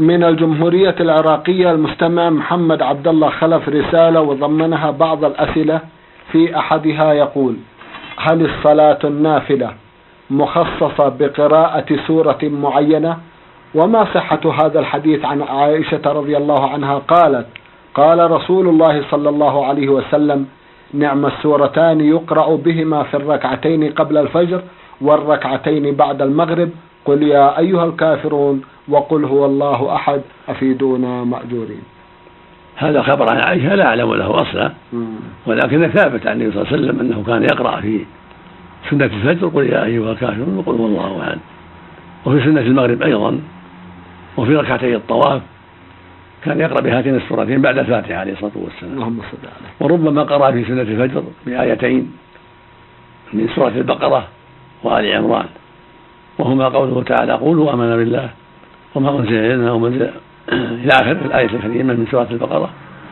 من الجمهورية العراقية المستمع محمد عبد الله خلف رسالة وضمنها بعض الأسئلة. في أحدها يقول: هل الصلاة النافلة مخصصة بقراءة سورة معينة؟ وما صحة هذا الحديث عن عائشة رضي الله عنها قالت: قال رسول الله صلى الله عليه وسلم: نعم السورتان يقرأ بهما في الركعتين قبل الفجر والركعتين بعد المغرب، قل يا أيها الكافرون وقل هو الله أحد، أفيدونا مأجورين. هذا خبر عن عائشة لا أعلم له أصلا، ولكن ثابت عن النبي صلى الله عليه وسلم أنه كان يقرأ في سنة الفجر قل يا أيها الكافرون وقل هو الله أحد، وفي سنة المغرب أيضا، وفي ركعتي الطواف كان يقرأ بهاتين السورتين بعد الفاتحة عليه الصلاة والسلام. اللهم صل عليه. وربما قرأ في سنة الفجر بآيتين من سورة البقرة وآل عمران، وهما قوله تعالى: قولوا آمنا بالله وما أنزل إلينا ومنزل إلى آخر الآية الكريمة من سورة البقرة.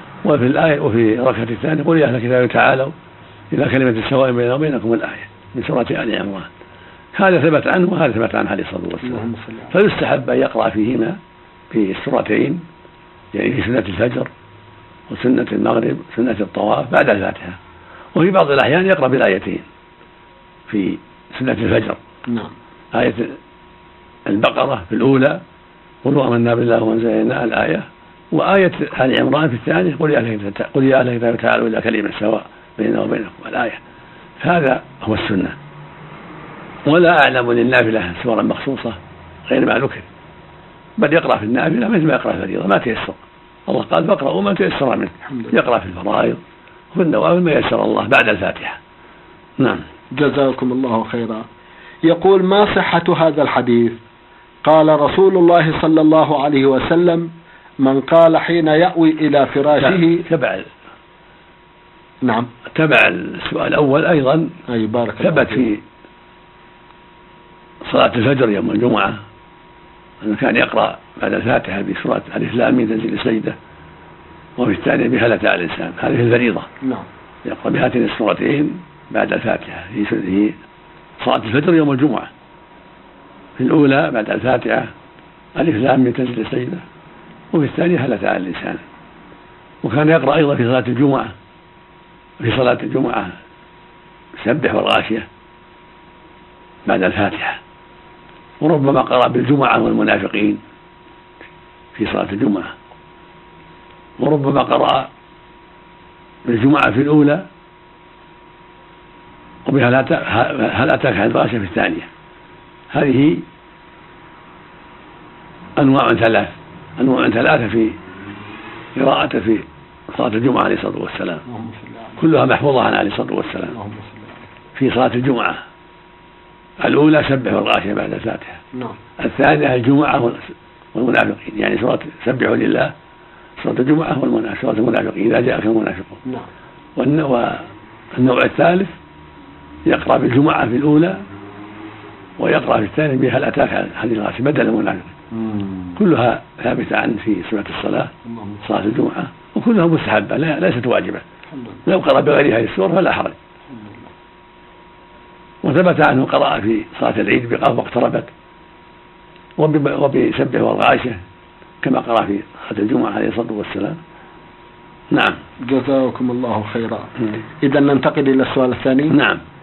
وفي الركعة الثانية: قل يا أهل الكتاب تعالوا إلى كلمة سواء بيننا وبينكم، الآية من سورة آل عمران. هذا ثبت عنه وهذا ثبت عنه عليه الصلاة والسلام. فيستحب أن يقرأ فيهما في السورتين، يعني في سنة الفجر وسنة المغرب وسنة الطواف بعد الفاتحة، وفي بعض الأحيان يقرأ بالآيتين في سنة الفجر. آية البقرة في الأولى قل آمنا بالله وما أنزل إلينا الآية، وآية آل عمران في الثانية قل يا أهل الكتاب تعالوا إلى كلمة سواء بيننا وبينكم الآية. هذا هو السنة، ولا أعلم للنافلة سورة مخصوصة غير ما ذكر، بل يقرأ في النافلة مثل ما يقرأ في الفريضة ما تيسر. الله قال: فاقرأوا ما تيسر منه، يقرأ في الفرائض وفي النوافل ما يسر الله بعد الفاتحة. نعم. جزاكم الله خيرا. يقول: ما صحة هذا الحديث؟ قال رسول الله صلى الله عليه وسلم: من قال حين يأوي إلى فراشه. تبع السؤال الأول أيضا. ثبت في صلاة الفجر يوم الجمعة أنه كان يقرأ بعد الفاتحة بسورة ألف لام ميم تنزيل السجدة، وفي الثانية بهل أتى على الإنسان، هذه الفريضة. يقرأ بهاتين السورتين بعد الفاتحة في صلاة الفجر يوم الجمعة، في الأولى بعد الفاتحة ألف لام ميم تنزيل السجدة، وفي الثانية هل أتى على الإنسان. وكان يقرأ أيضا في صلاة الجمعة سبح والغاشية بعد الفاتحة، وربما قرأ بالجمعة والمنافقين في صلاة الجمعة، وربما قرأ بالجمعة في الأولى وبهل أتاك حديث الغاشية في الثانية. هذه أنواع ثلاثة في قراءته في صلاة الجمعة عليه الصلاة والسلام، كلها محفوظة عن عليه الصلاة والسلام. في صلاة الجمعة الأولى سبح والغاشية بعد الفاتحة، الثانية الجمعة والمنافقين، يعني سورة سبحوا لله، سورة الجمعة سورة المنافقين إذا جاءك المنافقون. والنوع الثالث يقرأ بالجمعة في الأولى ويقرأ في الثانية بهل أتاك حديث الغاشية بدل المنافقين. كلها ثابتة عن في سورة الصلاة صلاة الجمعة، وكلها مستحبة ليست واجبة. لو قرأ بغير هذه السورة فلا حرج. وثبت عنه قرأ في صلاة العيد بقاف واقتربت وبسبح والغاشية كما قرأ في صلاة الجمعة عليه الصلاة والسلام. نعم. جزاكم الله خيرا. إذا ننتقل إلى السؤال الثاني. نعم.